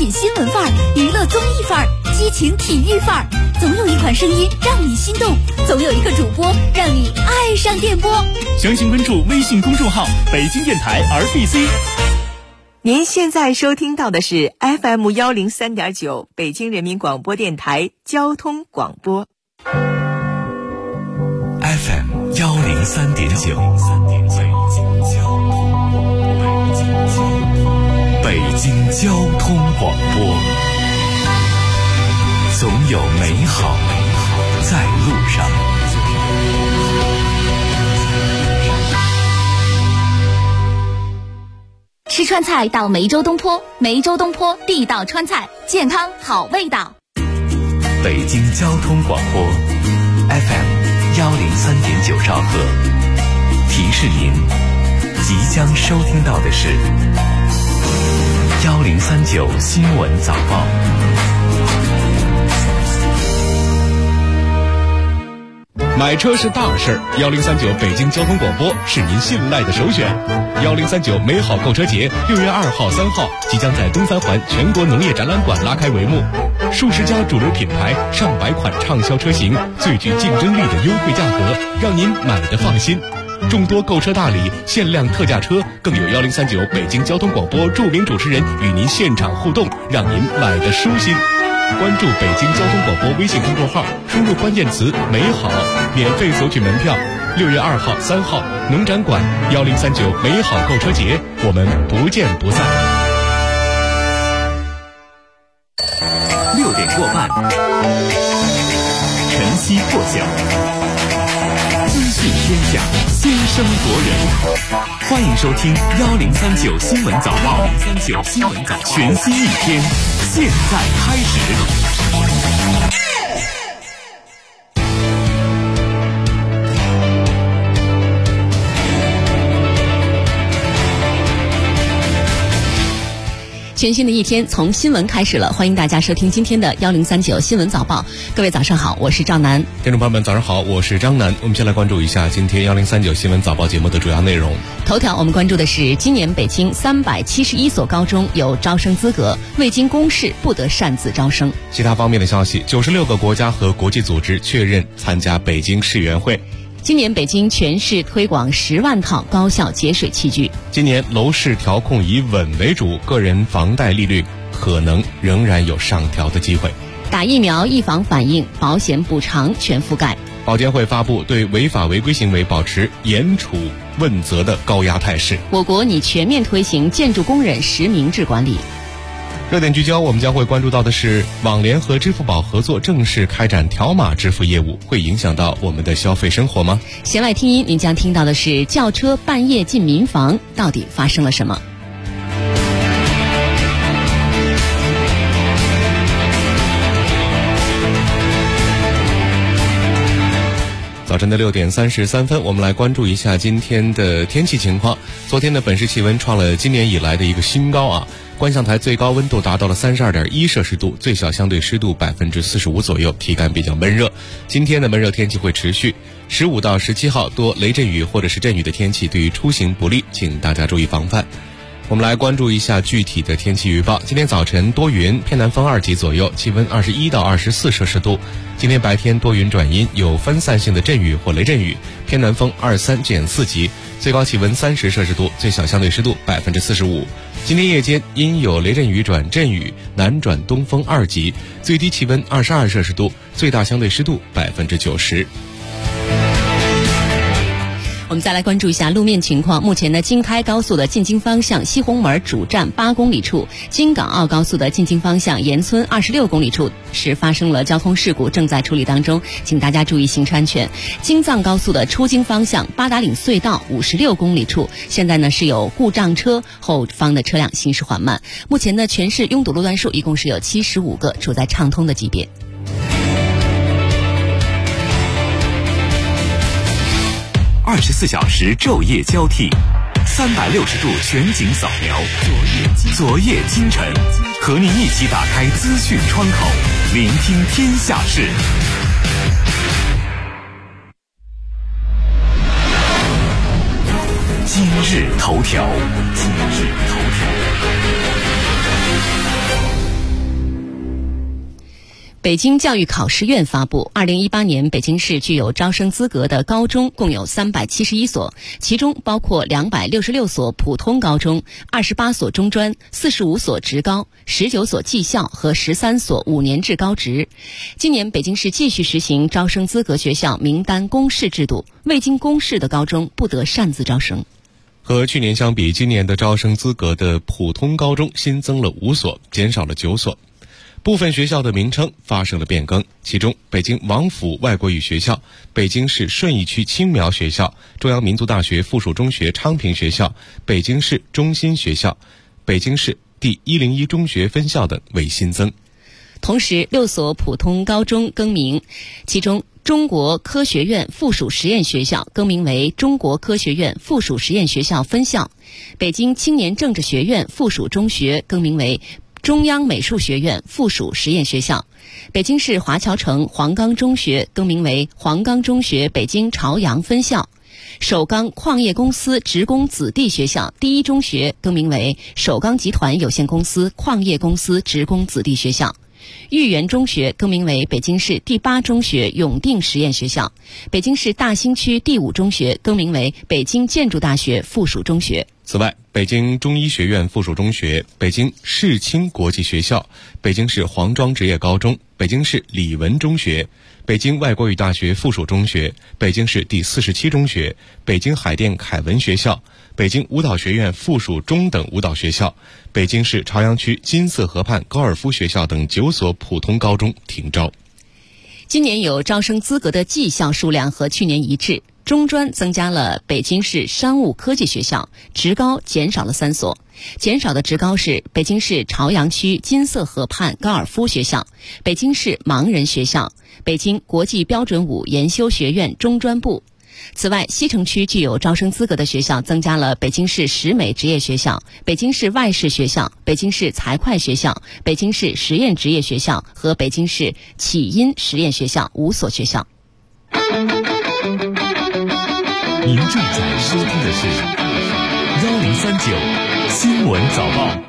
紧新闻范儿，娱乐综艺范儿，激情体育范儿。总有一款声音让你心动，总有一个主播让你爱上电波。 详情关注微信公众号北京电台 RBC。 您现在收听到的是 FM 103.9北京人民广播电台交通广播。 FM 103.9，北京交通广播，总有美好在路上。 吃川菜到梅州东坡，梅州东坡地道川菜，健康好味道。 北京交通广播 FM 103.9兆赫，提示您即将收听到的是1039新闻早报。 买车是大事，1039北京交通广播是您信赖的首选。1039美好购车节6月2号、3号即将在东三环全国农业展览馆拉开帷幕，数十家主流品牌、上百款畅销车型，最具竞争力的优惠价格，让您买得放心。众多购车大礼、限量特价车，更有1039北京交通广播著名主持人与您现场互动，让您买得舒心。关注北京交通广播微信公众号，输入关键词美好，免费索取门票。6月2号、3号农展馆1039美好购车节，我们不见不散。 6点过半，晨曦破晓，资讯天下，先声夺人。欢迎收听1039新闻早报，1039新闻早报，全新一天，现在开始。 全新的一天从新闻开始了，欢迎大家收听今天的1039新闻早报。各位早上好，我是赵楠。 听众朋友们早上好，我是张楠。我们先来关注一下今天1039新闻早报节目的主要内容。 头条我们关注的是今年北京371所高中有招生资格，未经公示不得擅自招生。 其他方面的消息，96个国家和国际组织确认参加北京市园会。 今年北京全市推广10万套高效节水器具。 今年楼市调控以稳为主，个人房贷利率可能仍然有上调的机会。 打疫苗预防反应，保险补偿全覆盖。 保监会发布对违法违规行为保持严处问责的高压态势。 我国拟全面推行建筑工人实名制管理。 热点聚焦，我们将会关注到的是网联和支付宝合作正式开展条码支付业务，会影响到我们的消费生活吗？ 弦外听音，您将听到的是轿车半夜进民房，到底发生了什么？ 早晨的6点33分，我们来关注一下今天的天气情况。昨天的本市气温创了今年以来的一个新高啊！观象台最高温度达到了32.1摄氏度，最小相对湿度45%左右，体感比较闷热。今天的闷热天气会持续，15到17号多雷阵雨或者是阵雨的天气对于出行不利，请大家注意防范。我们来关注一下具体的天气预报。今天早晨多云，偏南风2级左右，气温21到24摄氏度。今天白天多云转阴，有分散性的阵雨或雷阵雨，偏南风23减4级，最高气温30摄氏度，最小相对湿度45%。今天夜间阴有雷阵雨转阵雨，南转东风2级，最低气温22摄氏度，最大相对湿度90%。 我们再来关注一下路面情况。目前呢，京开高速的进京方向西红门主站8公里处，京港澳高速的进京方向沿村26公里处是发生了交通事故，正在处理当中，请大家注意行车安全。京藏高速的出京方向八达岭隧道56公里处，现在呢是有故障车，后方的车辆行驶缓慢。目前呢，全市拥堵路段数一共是有75个，处在畅通的级别。 24小时昼夜交替，360度全景扫描，昨夜今晨，和您一起打开资讯窗口，聆听天下事。今日头条， 北京教育考试院发布，2018年北京市具有招生资格的高中共有371所，其中包括266所普通高中、28所中专、45所职高、19所技校和13所5年制高职。今年北京市继续实行招生资格学校名单公示制度，未经公示的高中不得擅自招生。 和去年相比，今年的招生资格的普通高中新增了5所，减少了9所。部分学校的名称发生了变更，其中北京王府外国语学校、北京市顺义区青苗学校、中央民族大学附属中学昌平学校、北京市中心学校、北京市第101中学分校等为新增。 同时，6所普通高中更名，其中中国科学院附属实验学校更名为中国科学院附属实验学校分校，北京青年政治学院附属中学更名为中央美术学院附属实验学校，北京市华侨城黄冈中学更名为黄冈中学北京朝阳分校，首钢矿业公司职工子弟学校第一中学更名为首钢集团有限公司矿业公司职工子弟学校，豫园中学更名为北京市第8中学永定实验学校，北京市大兴区第5中学更名为北京建筑大学附属中学。 此外，北京中医学院附属中学、北京世青国际学校、北京市黄庄职业高中、北京市李文中学、北京外国语大学附属中学、北京市第47中学、北京海淀凯文学校、北京舞蹈学院附属中等舞蹈学校、北京市朝阳区金色河畔高尔夫学校等9所普通高中停招。 今年有招生资格的技校数量和去年一致，中专增加了北京市商务科技学校，职高减少了3所。减少的职高是北京市朝阳区金色河畔高尔夫学校、北京市盲人学校、北京国际标准舞研修学院中专部。此外，西城区具有招生资格的学校增加了北京市石美职业学校、北京市外事学校、北京市财会学校、北京市实验职业学校和北京市启音实验学校5所学校。 您正在收听的是1039新闻早报。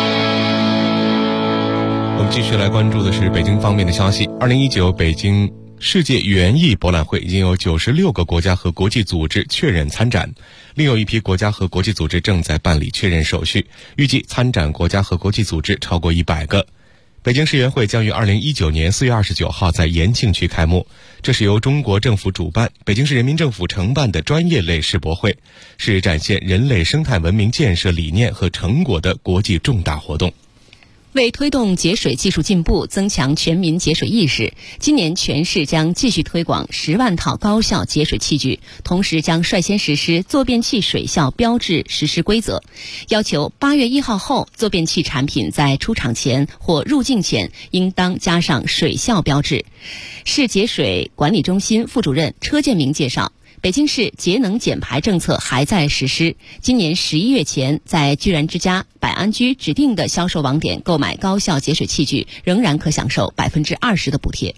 我们继续来关注的是北京方面的消息。2019北京世界园艺博览会已经有96个国家和国际组织确认参展，另有一批国家和国际组织正在办理确认手续，预计参展国家和国际组织超过100个。北京世园会将于2019年4月29号在延庆区开幕，这是由中国政府主办、北京市人民政府承办的专业类世博会，是展现人类生态文明建设理念和成果的国际重大活动。 为推动节水技术进步，增强全民节水意识，今年全市将继续推广10万套高效节水器具，同时将率先实施坐便器水效标志实施规则，要求8月1号后坐便器产品在出厂前或入境前应当加上水效标志。市节水管理中心副主任车建明介绍，北京市节能减排政策还在实施，今年11月前在居然之家、百安居指定的销售网点购买高效节水器具，仍然可享受20%的补贴。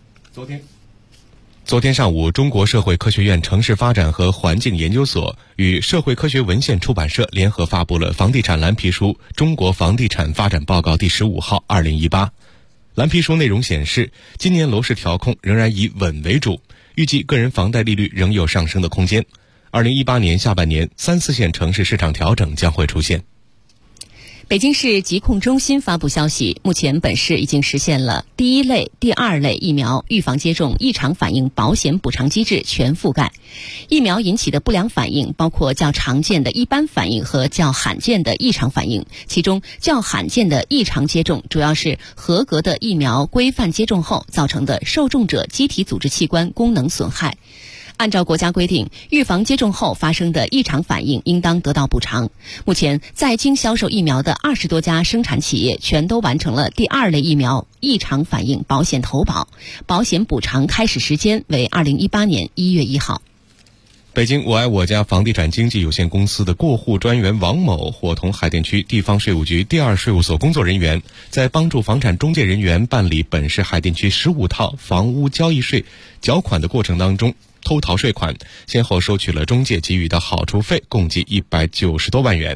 昨天上午，中国社会科学院城市发展和环境研究所与社会科学文献出版社联合发布了房地产蓝皮书《中国房地产发展报告第15号2018》。蓝皮书内容显示，今年楼市调控仍然以稳为主，预计个人房贷利率仍有上升的空间。2018年下半年3、4线城市市场调整将会出现。 北京市疾控中心发布消息，目前本市已经实现了第1类、第2类疫苗预防接种异常反应保险补偿机制全覆盖。疫苗引起的不良反应包括较常见的一般反应和较罕见的异常反应，其中较罕见的异常接种主要是合格的疫苗规范接种后造成的受种者机体组织器官功能损害。按照国家规定，预防接种后发生的异常反应应当得到补偿。目前，在京销售疫苗的20多家生产企业全都完成了第2类疫苗异常反应保险投保，保险补偿开始时间为2018年1月1号。 北京我爱我家房地产经纪有限公司的过户专员王某伙同海淀区地方税务局第2税务所工作人员，在帮助房产中介人员办理本市海淀区15套房屋交易税缴款的过程当中偷逃税款，先后收取了中介给予的好处费共计190多万元。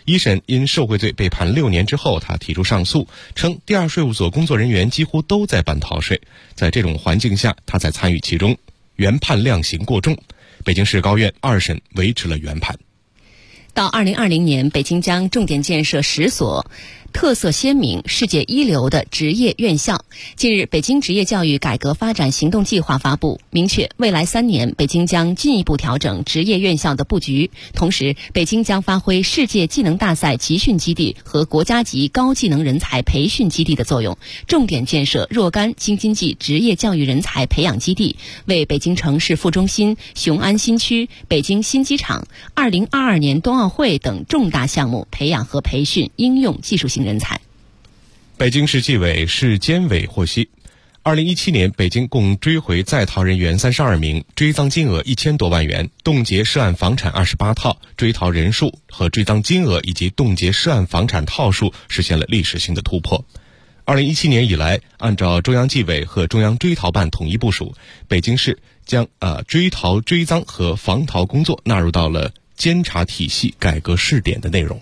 一审因受贿罪被判6年之后，他提出上诉，称第二税务所工作人员几乎都在办逃税，在这种环境下他才参与其中，原判量刑过重。北京市高院2审维持了原判。 到2020年，北京将重点建设10所特色鲜明、世界一流的职业院校。近日，北京职业教育改革发展行动计划发布，明确未来3年，北京将进一步调整职业院校的布局。同时，北京将发挥世界技能大赛集训基地和国家级高技能人才培训基地的作用，重点建设若干京津冀职业教育人才培养基地，为北京城市副中心、雄安新区、北京新机场、2022年冬奥会等重大项目培养和培训应用技术性人才。 北京市纪委市监委获悉，2017年北京共追回在逃人员32名，追赃金额1000多万元，冻结涉案房产28套，追逃人数和追赃金额以及冻结涉案房产套数实现了历史性的突破。2017年以来，按照中央纪委和中央追逃办统一部署，北京市将追逃追赃和防逃工作纳入到了监察体系改革试点的内容。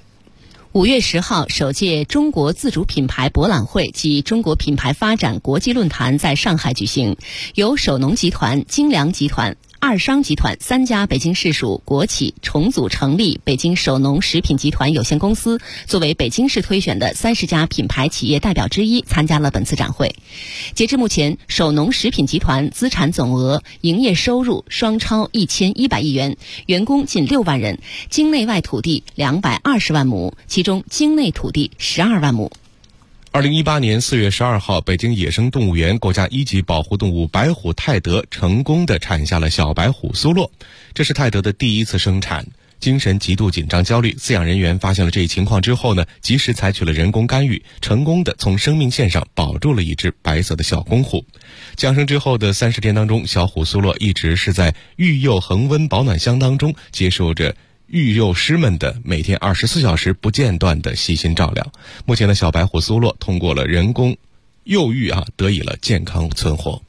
5月10号，首届中国自主品牌博览会及中国品牌发展国际论坛在上海举行，由首农集团、精粮集团、二商集团3家北京市属国企重组成立北京首农食品集团有限公司，作为北京市推选的30家品牌企业代表之一，参加了本次展会。截至目前，首农食品集团资产总额、营业收入双超1100亿元，员工近6万人，境内外土地220万亩，其中境内土地12万亩。 2018年4月12号，北京野生动物园国家1级保护动物白虎泰德成功地产下了小白虎苏洛，这是泰德的第1次生产。精神极度紧张焦虑，饲养人员发现了这一情况之后呢，及时采取了人工干预，成功地从生命线上保住了一只白色的小公虎。降生之后的30天当中，小虎苏洛一直是在育幼恒温保暖箱当中接受着育幼师们的每天24小时不间断的细心照料。目前的小白虎苏洛通过了人工幼育得以了健康存活。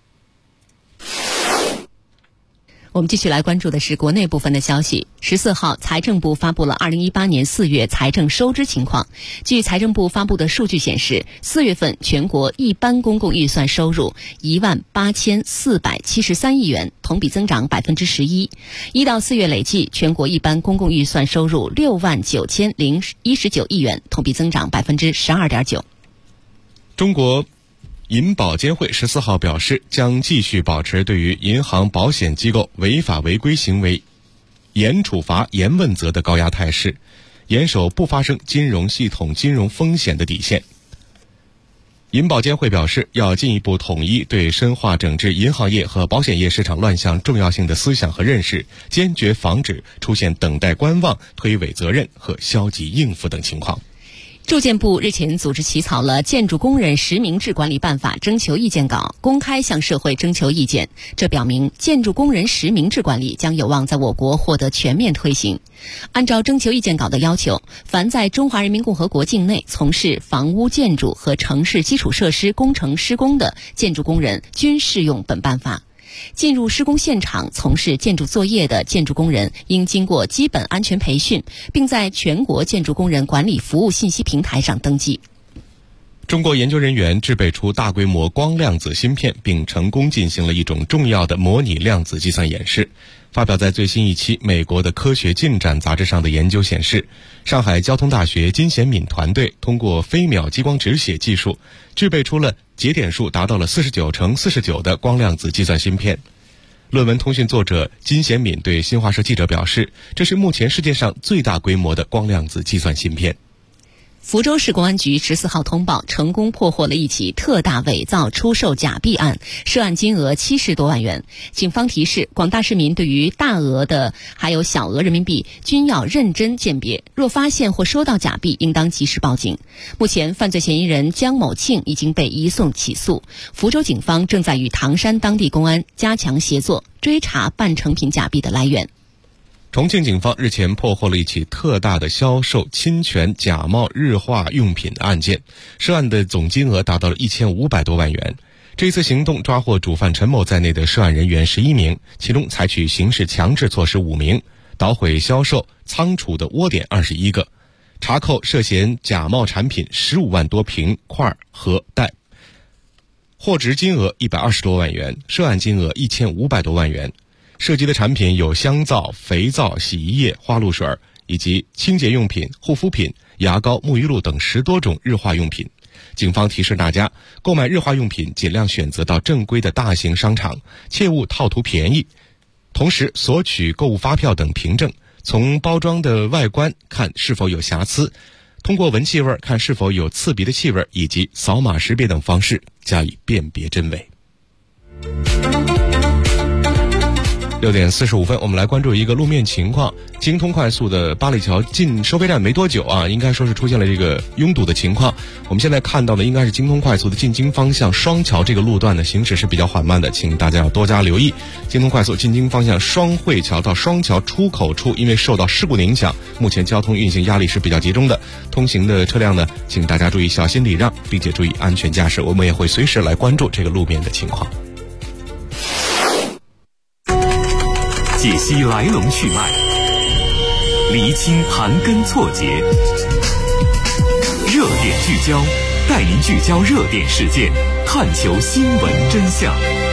我们继续来关注的是国内部分的消息。14号，财政部发布了2018年4月财政收支情况。据财政部发布的数据显示，4月份全国一般公共预算收入18473亿元，同比增长11%。1到4月累计，全国一般公共预算收入69019亿元，同比增长12.9%。 中国银保监会14号表示，将继续保持对于银行保险机构违法违规行为严处罚严问责的高压态势，严守不发生金融系统金融风险的底线。银保监会表示，要进一步统一对深化整治银行业和保险业市场乱象重要性的思想和认识，坚决防止出现等待观望、推诿责任和消极应付等情况。 住建部日前组织起草了《建筑工人实名制管理办法》征求意见稿，公开向社会征求意见。这表明建筑工人实名制管理将有望在我国获得全面推行。按照征求意见稿的要求，凡在中华人民共和国境内从事房屋建筑和城市基础设施工程施工的建筑工人均适用本办法。进入施工现场从事建筑作业的建筑工人应经过基本安全培训，并在全国建筑工人管理服务信息平台上登记。 中国研究人员制备出大规模光量子芯片，并成功进行了一种重要的模拟量子计算演示。发表在最新一期美国的科学进展杂志上的研究显示，上海交通大学金贤敏团队通过飞秒激光直写技术，制备出了节点数达到了49×49的光量子计算芯片。论文通讯作者金贤敏对新华社记者表示，这是目前世界上最大规模的光量子计算芯片。 福州市公安局14号通报，成功破获了一起特大伪造出售假币案，涉案金额70多万元。警方提示广大市民，对于大额的还有小额人民币均要认真鉴别，若发现或收到假币，应当及时报警。目前犯罪嫌疑人江某庆已经被移送起诉，福州警方正在与唐山当地公安加强协作，追查半成品假币的来源。 重庆警方日前破获了一起特大的销售侵权假冒日化用品案件，涉案的总金额达到了1500多万元。这次行动抓获主犯陈某在内的涉案人员11名，其中采取刑事强制措施5名，捣毁销售仓储的窝点21个。 查扣涉嫌假冒产品15万多瓶块和袋，货值金额120多万元，涉案金额1500多万元。涉及的产品有香皂、肥皂、洗衣液、花露水以及清洁用品、护肤品、牙膏、沐浴露等10多种日化用品。警方提示大家，购买日化用品尽量选择到正规的大型商场，切勿套图便宜。同时索取购物发票等凭证，从包装的外观看是否有瑕疵，通过闻气味看是否有刺鼻的气味，以及扫码识别等方式加以辨别真伪。6点45分，我们来关注一个路面情况。京通快速的八里桥进收费站没多久啊，应该说是出现了这个拥堵的情况。我们现在看到的应该是京通快速的进京方向双桥这个路段的行驶是比较缓慢的，请大家要多加留意。京通快速进京方向双汇桥到双桥出口处，因为受到事故的影响，目前交通运行压力是比较集中的。通行的车辆呢，请大家注意小心礼让，并且注意安全驾驶。我们也会随时来关注这个路面的情况。 解析来龙去脉，厘清盘根错节，热点聚焦，带您聚焦热点事件，探求新闻真相。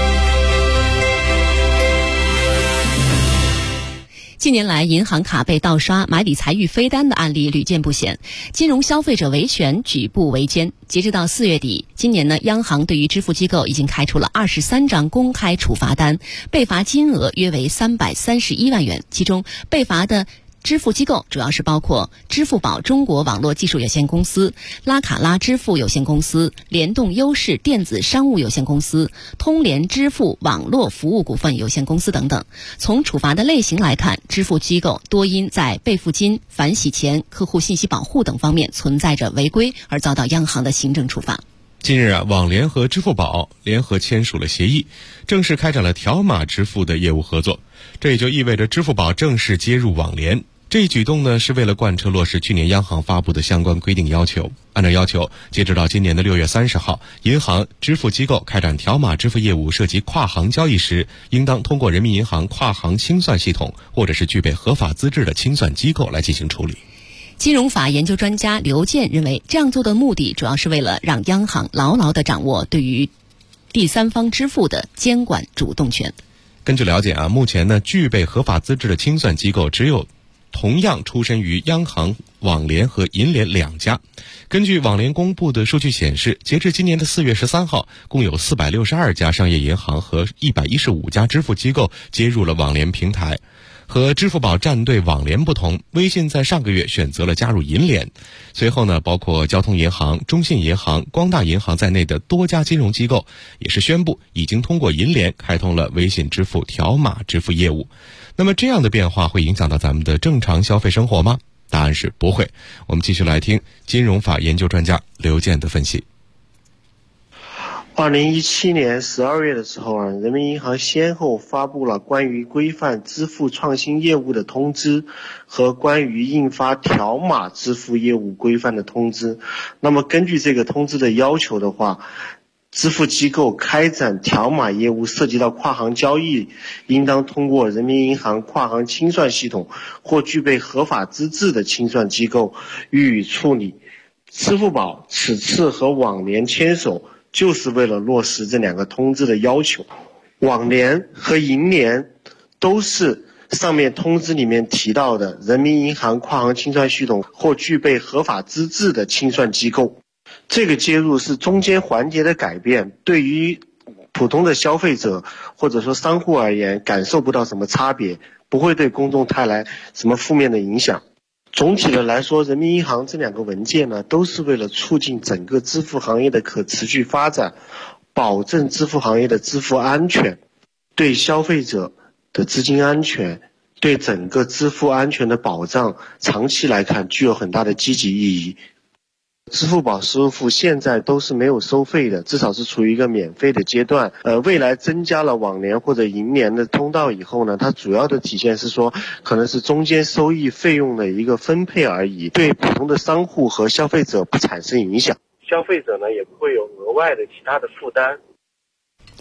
近年来，银行卡被盗刷、买理财预飞单的案例屡见不鲜，金融消费者维权举步维艰。截止到4月底，今年呢，央行对于支付机构已经开出了23张公开处罚单，被罚金额约为331万元，其中被罚的支付机构主要是包括支付宝中国网络技术有限公司、拉卡拉支付有限公司、联动优势电子商务有限公司、通联支付网络服务股份有限公司等等。从处罚的类型来看，支付机构多因在备付金、反洗钱、客户信息保护等方面存在着违规，而遭到央行的行政处罚。 近日啊，网联和支付宝联合签署了协议，正式开展了条码支付的业务合作。这也就意味着支付宝正式接入网联。这一举动呢，是为了贯彻落实去年央行发布的相关规定要求。按照要求，截止到今年的6月30号，银行、支付机构开展条码支付业务涉及跨行交易时，应当通过人民银行跨行清算系统，或者是具备合法资质的清算机构来进行处理。 金融法研究专家刘健认为，这样做的目的主要是为了让央行牢牢地掌握对于第三方支付的监管主动权。 根据了解啊，目前呢，具备合法资质的清算机构只有同样出身于央行、网联和银联2家。根据网联公布的数据显示，截至今年的4月13号，共有462家商业银行和115家支付机构接入了网联平台。和支付宝站队网联不同，微信在上个月选择了加入银联。随后呢，包括交通银行、中信银行、光大银行在内的多家金融机构也是宣布已经通过银联开通了微信支付条码支付业务。那么这样的变化会影响到咱们的正常消费生活吗？答案是不会。我们继续来听金融法研究专家刘健的分析。 2017年12月的时候啊，人民银行先后发布了关于规范支付创新业务的通知和关于印发条码支付业务规范的通知。那么根据这个通知的要求的话，支付机构开展条码业务涉及到跨行交易，应当通过人民银行跨行清算系统或具备合法资质的清算机构予以处理。支付宝此次和网联牵手，就是为了落实这2个通知的要求。网联和银联都是上面通知里面提到的人民银行跨行清算系统或具备合法资质的清算机构。这个接入是中间环节的改变，对于普通的消费者或者说商户而言，感受不到什么差别，不会对公众带来什么负面的影响。总体的来说，人民银行这2个文件呢，都是为了促进整个支付行业的可持续发展，保证支付行业的支付安全，对消费者的资金安全，对整个支付安全的保障，长期来看具有很大的积极意义。支付宝支付现在都是没有收费的，至少是处于一个免费的阶段。未来增加了网联或者银联的通道以后呢，它主要的体现是说，可能是中间收益费用的一个分配而已，对普通的商户和消费者不产生影响，消费者呢也不会有额外的其他的负担。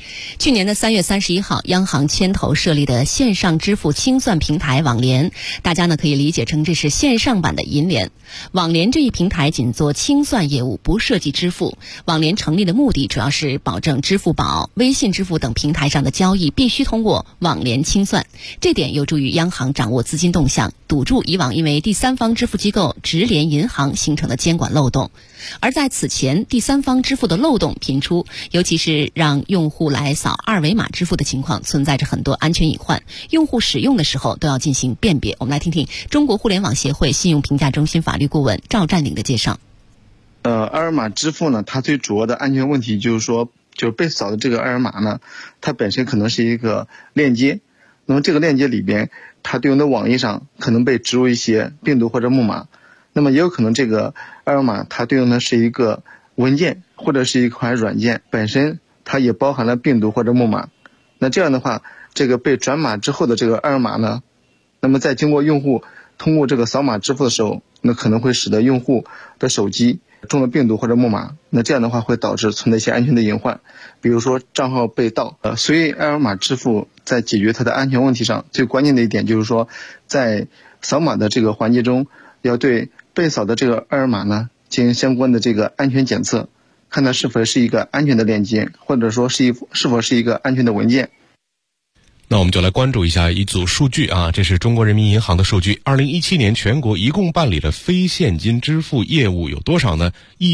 去年的3月31号，央行牵头设立的线上支付清算平台网联，大家呢可以理解成这是线上版的银联。网联这一平台仅做清算业务，不涉及支付。网联成立的目的主要是保证支付宝、微信支付等平台上的交易必须通过网联清算，这点有助于央行掌握资金动向，堵住以往因为第三方支付机构直连银行形成的监管漏洞。而在此前，第三方支付的漏洞频出，尤其是让用户来扫二维码支付的情况，存在着很多安全隐患，用户使用的时候都要进行辨别。我们来听听中国互联网协会信用评价中心法律顾问赵占领的介绍。 二维码支付呢，它最主要的安全问题就是说，就是被扫的这个二维码呢，它本身可能是一个链接，那么这个链接里边，它对应的网页上可能被植入一些病毒或者木马，那么也有可能这个二维码它对应的是一个文件或者是一款软件，本身它也包含了病毒或者木马。那这样的话，这个被转码之后的这个二维码呢，那么在经过用户通过这个扫码支付的时候，那可能会使得用户的手机中了病毒或者木马，那这样的话会导致存在一些安全的隐患，比如说账号被盗。所以二维码支付在解决它的安全问题上，最关键的一点就是说，在扫码的这个环节中，要对被扫的这个二维码呢进行相关的这个安全检测，看它是否是一个安全的链接，或者说是否是一个安全的文件。 那我们就来关注一下一组数据啊，这是中国人民银行的数据。2017年全国一共办理的非现金支付业务有多少呢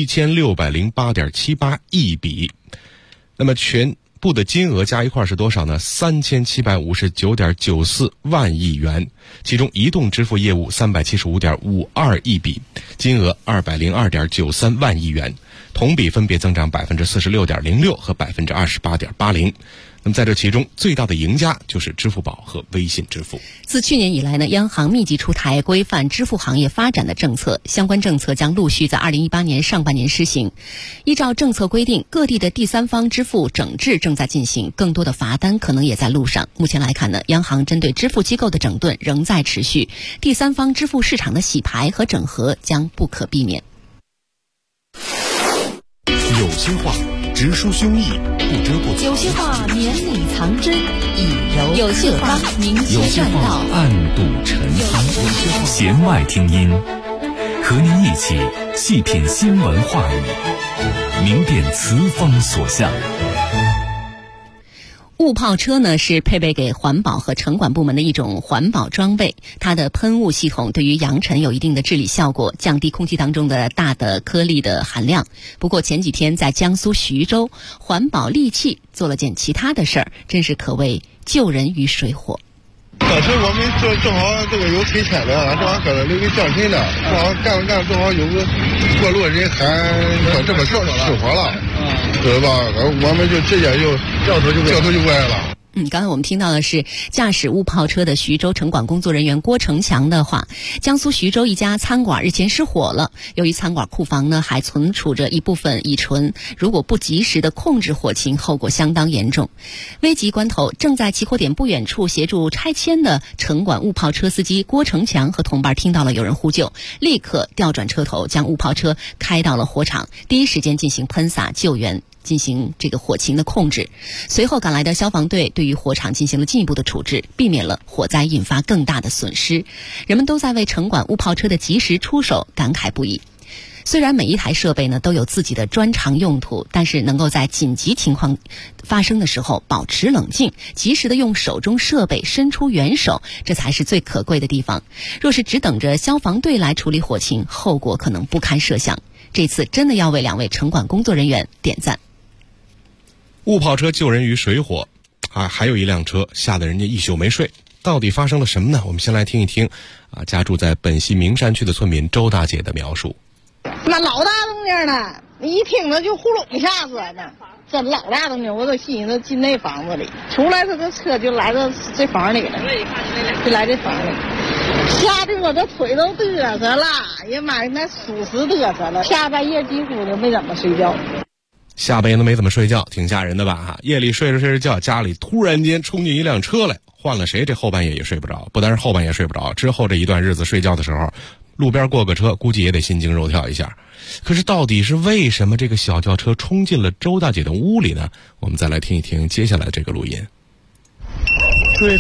？1608.78亿笔。那么全部的金额加一块是多少呢？3759.94万亿元。其中移动支付业务375.52亿笔，金额202.93万亿元，同比分别增长46.06%和28.80%。那么在这其中，最大的赢家就是支付宝和微信支付。 自去年以来呢，央行密集出台规范支付行业发展的政策，相关政策将陆续在2018年上半年施行。依照政策规定，各地的第三方支付整治正在进行，更多的罚单可能也在路上。目前来看呢，央行针对支付机构的整顿仍在持续，第三方支付市场的洗牌和整合将不可避免。 有些话直抒胸臆，不遮不有些话绵里藏针，以柔有些话明有些轩栈道， 话暗度陈仓，弦外听音，和您一起细品新闻话语，明辨词风所向。 雾炮车呢是配备给环保和城管部门的一种环保装备，它的喷雾系统对于扬尘有一定的治理效果，降低空气当中的大的颗粒的含量。不过前几天在江苏徐州，环保利器做了件其他的事儿，真是可谓救人于水火。 当时我们正好这个有推钱的，正好搁这留给奖品的，正好干正好有个过路人喊说这个事失火了，对吧？我们就直接就掉头就过来了。 刚才我们听到的是驾驶雾炮车的徐州城管工作人员郭成强的话。江苏徐州一家餐馆日前失火了，由于餐馆库房呢还存储着一部分乙醇，如果不及时的控制火情，后果相当严重。危急关头，正在起火点不远处协助拆迁的城管雾炮车司机郭成强和同伴听到了有人呼救，立刻调转车头，将雾炮车开到了火场，第一时间进行喷洒救援，进行这个火情的控制。随后赶来的消防队对于火场进行了进一步的处置，避免了火灾引发更大的损失。人们都在为城管雾炮车的及时出手感慨不已。虽然每一台设备呢都有自己的专长用途，但是能够在紧急情况发生的时候保持冷静，及时的用手中设备伸出援手，这才是最可贵的地方。若是只等着消防队来处理火情，后果可能不堪设想。这次真的要为两位城管工作人员点赞。 雾炮车救人于水火啊，还有一辆车吓得人家一宿没睡，到底发生了什么呢？我们先来听一听啊，家住在本溪名山区的村民周大姐的描述。 那老大动静呢，一听着就呼隆一下子呢，这老大动静，我都寻思进那房子里，出来这个车就来到这房里了，就来这房里，吓得我这腿都嘚瑟了，呀妈呀，那属实嘚瑟了，下半夜几乎就没怎么睡觉。 下半夜都没怎么睡觉，挺吓人的吧哈！夜里睡着觉，家里突然间冲进一辆车来，换了谁这后半夜也睡不着，不单是后半夜睡不着，之后这一段日子睡觉的时候路边过个车估计也得心惊肉跳一下。可是到底是为什么这个小轿车冲进了周大姐的屋里呢？我们再来听一听接下来这个录音。 吹，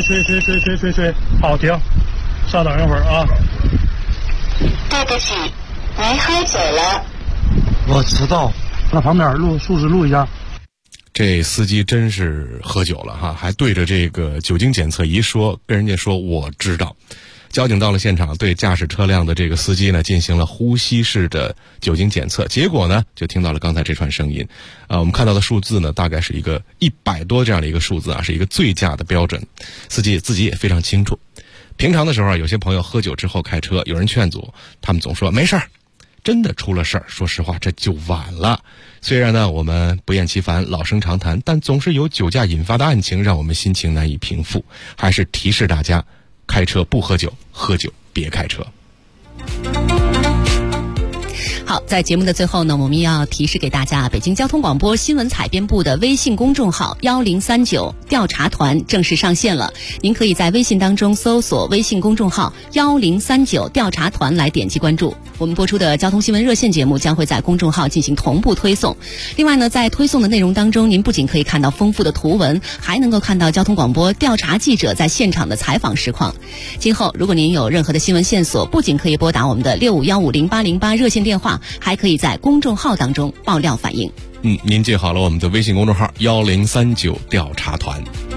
好，停，稍等一会儿啊。 对不起，您喝酒了。 我知道，那旁边树枝录一下。 这司机真是喝酒了哈，还对着这个酒精检测仪说，跟人家说我知道。交警到了现场，对驾驶车辆的这个司机呢进行了呼吸式的酒精检测，结果呢就听到了刚才这串声音。我们看到的数字呢大概是一个100多这样的一个数字啊，是一个醉驾的标准。司机自己也非常清楚。平常的时候有些朋友喝酒之后开车，有人劝阻，他们总说没事儿。真的出了事儿，说实话这就晚了。虽然呢我们不厌其烦老生常谈，但总是有酒驾引发的案情让我们心情难以平复，还是提示大家开车不喝酒，喝酒别开车。 好，在节目的最后呢，我们要提示给大家，北京交通广播新闻采编部的微信公众号1039调查团正式上线了。您可以在微信当中搜索微信公众号1039调查团来点击关注。我们播出的交通新闻热线节目将会在公众号进行同步推送。另外呢，在推送的内容当中，您不仅可以看到丰富的图文，还能够看到交通广播调查记者在现场的采访实况。今后如果您有任何的新闻线索，不仅可以拨打我们的65150808热线电话，还可以在公众号当中爆料反映。 您记好了我们的微信公众号1039调查团。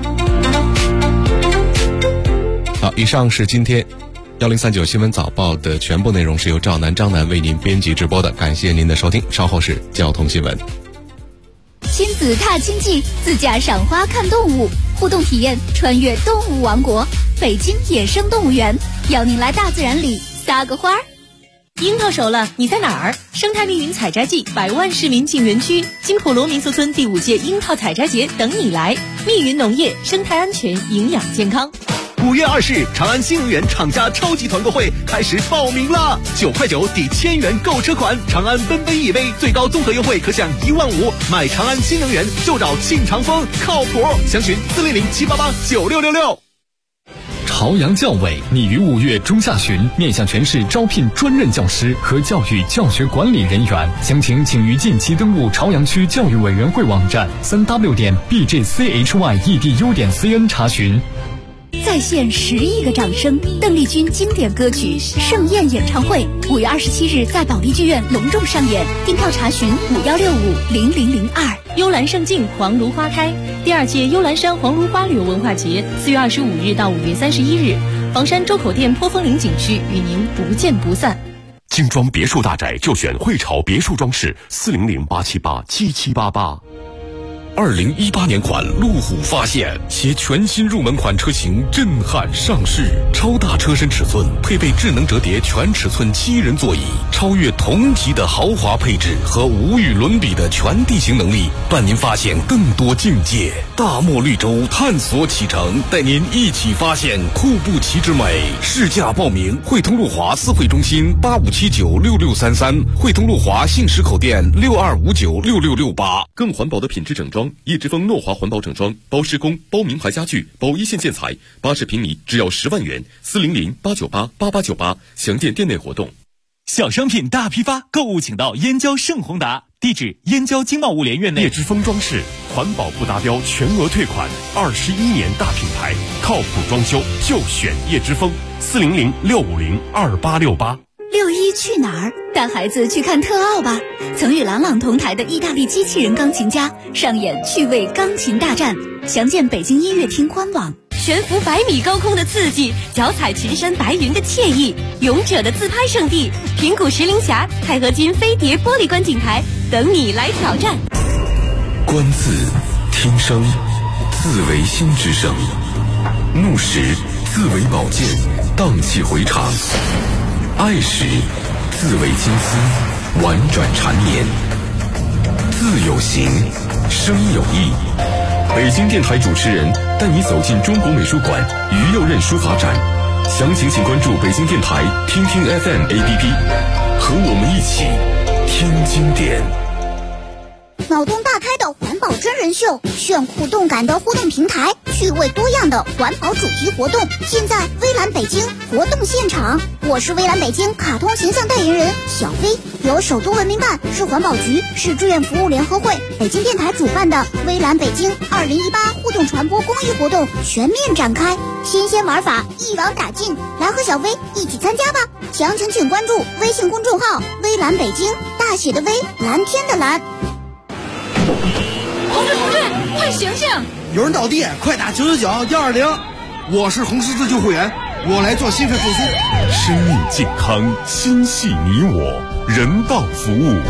好，以上是今天1039新闻早报的全部内容，是由赵楠、张楠为您编辑直播的，感谢您的收听。稍后是交通新闻。 亲子踏青记，自驾赏花看动物，互动体验穿越动物王国，北京野生动物园，邀您来大自然里撒个花儿。 樱桃熟了，你在哪儿？生态密云采摘季，100万市民进园区，金虎楼民宿村第5届樱桃采摘节等你来。密云农业，生态安全，营养健康。 5月20日，长安新能源厂家超级团购会开始报名了，9块9抵1000元购车款，长安奔奔 EV 最高综合优惠可享15000，买长安新能源就找庆长风，靠谱。详询400-788-9666。 朝阳教委拟于5月中下旬面向全市招聘专任教师和教育教学管理人员，详情请于近期登录朝阳区教育委员会网站3w.bjchyEDU.cn 查询。 再现10亿个掌声，邓丽君经典歌曲《盛宴》演唱会5月27日在保利剧院隆重上演，订票查询51650002。 幽兰胜境，黄芦花开。第2届幽兰山黄芦花旅游文化节4月25日到5月31日，房山周口店坡峰岭景区与您不见不散。 精装别墅大宅就选汇潮别墅装饰，400-878-7788。2018年款路虎发现，携全新入门款车型震撼上市，超大车身尺寸，配备智能折叠全尺寸7人座椅，超越同级的豪华配置和无与伦比的全地形能力，伴您发现更多境界。大漠绿洲探索启程，带您一起发现库布齐之美。试驾报名：汇通路华四会中心85796633，汇通路华信实口店62596668。 更环保的品质整装。叶之峰诺华环保整装，包施工、包名牌家具、包一线建材，80平米只要10万元，400-898-8898，详见店内活动。 小商品大批发，购物请到燕郊盛宏达，地址燕郊经贸物联院内。 叶之峰装饰，环保不达标全额退款，21年大品牌，靠谱装修就选叶之峰，400-650-2868。 6·1去哪儿？带孩子去看特奥吧！曾与郎朗同台的意大利机器人钢琴家上演趣味钢琴大战，详见北京音乐厅官网。 悬浮100米高空的刺激，脚踩群山白云的惬意，勇者的自拍圣地平谷石林峡钛合金飞碟玻璃观景台等你来挑战。 观字，听声，字为心之声；怒时，字为宝剑，荡气回肠；爱时，字为金丝，婉转缠绵。字有形，声有意。北京电台主持人带你走进中国美术馆于右任书法展，详情请关注北京电台听听 FM APP， 和我们一起听经典。 脑洞大开的环保保真人秀，炫酷动感的互动平台，趣味多样的环保主题活动，尽在微蓝北京活动现场。我是微蓝北京卡通形象代言人小飞，由首都文明办、市环保局、市志愿服务联合会、北京电台主办的微蓝北京2018互动传播公益活动全面展开，新鲜玩法一网打尽，来和小飞一起参加吧！详情请关注微信公众号微蓝北京，大写的微，蓝天的蓝。 同志，快醒醒！ 有人倒地，快打999-120。我是红十字救护员，我来做心肺复苏。 生命健康，心系你我，人道服务